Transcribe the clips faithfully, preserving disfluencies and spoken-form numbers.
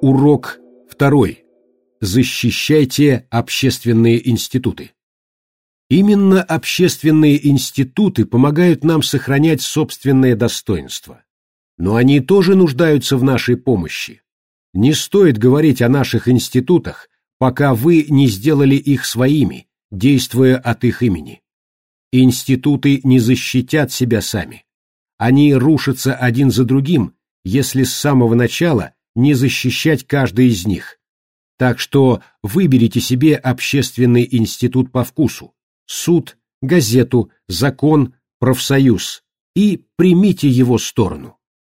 Урок второй. Защищайте общественные институты. Именно общественные институты помогают нам сохранять собственное достоинство. Но они тоже нуждаются в нашей помощи. Не стоит говорить о наших институтах, пока вы не сделали их своими, действуя от их имени. Институты не защитят себя сами. Они рушатся один за другим, если с самого начала не защищать каждый из них. Так что выберите себе общественный институт по вкусу, суд, газету, закон, профсоюз и примите его сторону.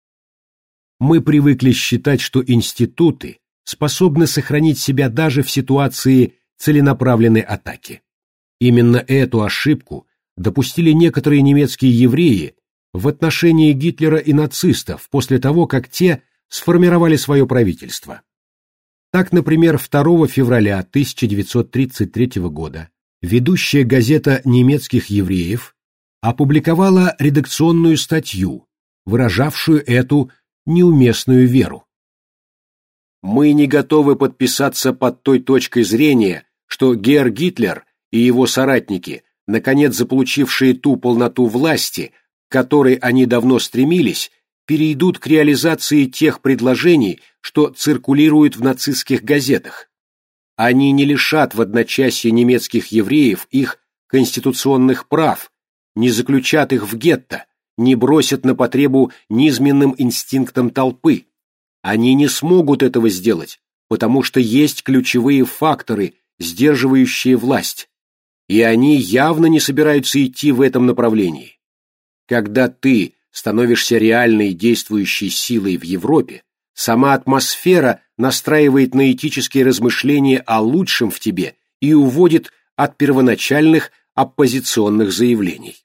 Мы привыкли считать, что институты способны сохранить себя даже в ситуации целенаправленной атаки. Именно эту ошибку допустили некоторые немецкие евреи в отношении Гитлера и нацистов после того, как те сформировали свое правительство. Так, например, второго февраля тысяча девятьсот тридцать третьего года ведущая газета немецких евреев опубликовала редакционную статью, выражавшую эту неуместную веру. Мы не готовы подписаться под той точкой зрения, что Герр Гитлер и его соратники, наконец заполучившие ту полноту власти, к которой они давно стремились, перейдут к реализации тех предложений, что циркулируют в нацистских газетах. Они не лишат в одночасье немецких евреев их конституционных прав, не заключат их в гетто, не бросят на потребу низменным инстинктам толпы. Они не смогут этого сделать, потому что есть ключевые факторы, сдерживающие власть, и они явно не собираются идти в этом направлении. Когда ты становишься реальной действующей силой в Европе, сама атмосфера настраивает на этические размышления о лучшем в тебе и уводит от первоначальных оппозиционных заявлений.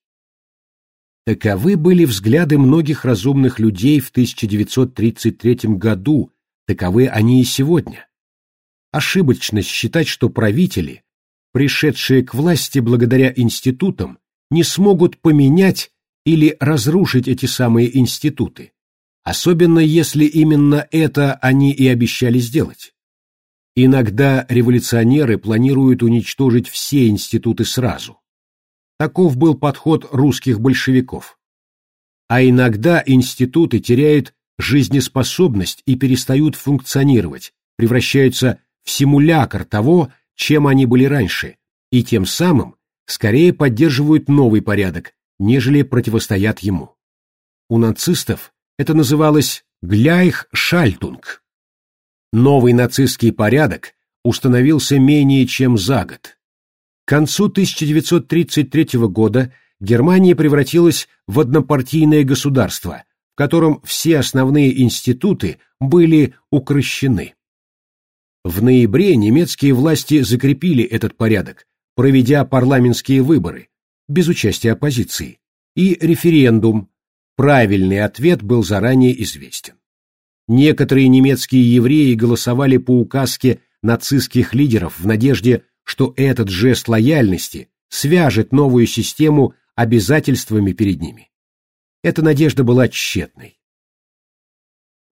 Таковы были взгляды многих разумных людей в тысяча девятьсот тридцать третьем году, таковы они и сегодня. Ошибочно считать, что правители, пришедшие к власти благодаря институтам, не смогут поменять или разрушить эти самые институты, особенно если именно это они и обещали сделать. Иногда революционеры планируют уничтожить все институты сразу. Таков был подход русских большевиков. А иногда институты теряют жизнеспособность и перестают функционировать, превращаются в симулякр того, чем они были раньше, и тем самым скорее поддерживают новый порядок, нежели противостоят ему. У нацистов это называлось «Гляйхшальтунг». Новый нацистский порядок установился менее чем за год. К концу тысяча девятьсот тридцать третьего года Германия превратилась в однопартийное государство, в котором все основные институты были укрощены. В ноябре немецкие власти закрепили этот порядок, проведя парламентские выборы, без участия оппозиции, и референдум. Правильный ответ был заранее известен. Некоторые немецкие евреи голосовали по указке нацистских лидеров в надежде, что этот жест лояльности свяжет новую систему обязательствами перед ними. Эта надежда была тщетной.